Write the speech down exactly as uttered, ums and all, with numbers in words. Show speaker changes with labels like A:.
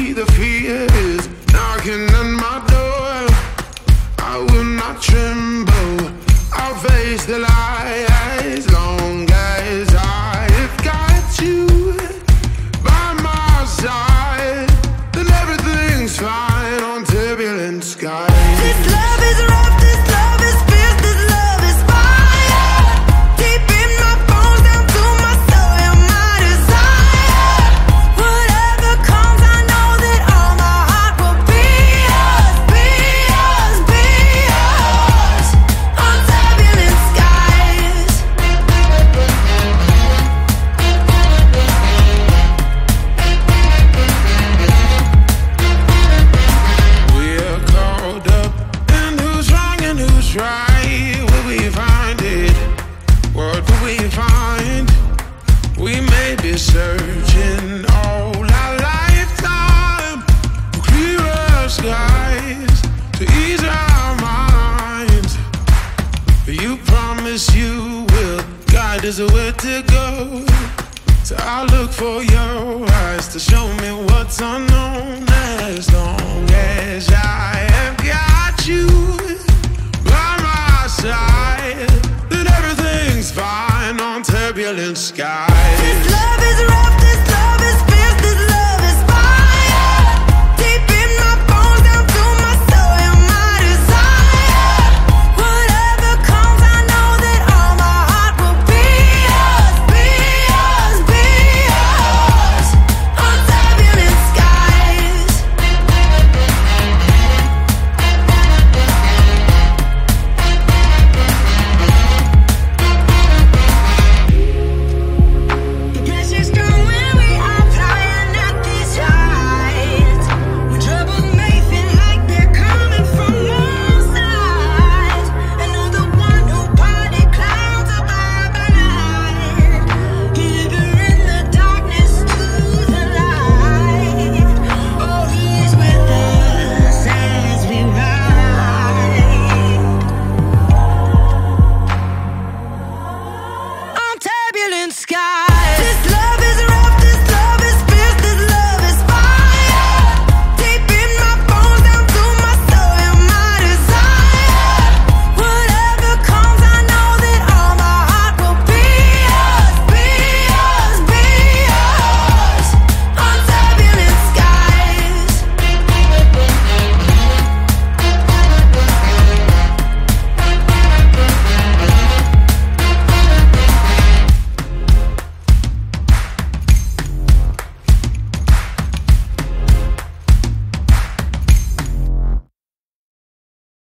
A: the fear is knocking on my door. I will not tremble, I'll face the light. As long as I've got you by my side, then everything's fine on turbulent skies.
B: This love is rough, this love is fierce, this love is fire. Deep in my bones, down to my soul, you're my desire. Whatever comes, I know that all my heart will be yours, be yours, be yours. On turbulent skies.
A: We're caught up, and who's wrong and who's right? Will we find it? What will we find? We may be searching all our lifetime for clearer skies to ease our minds. But you promise you will guide us where to go. So I'll look for your eyes to show me what's on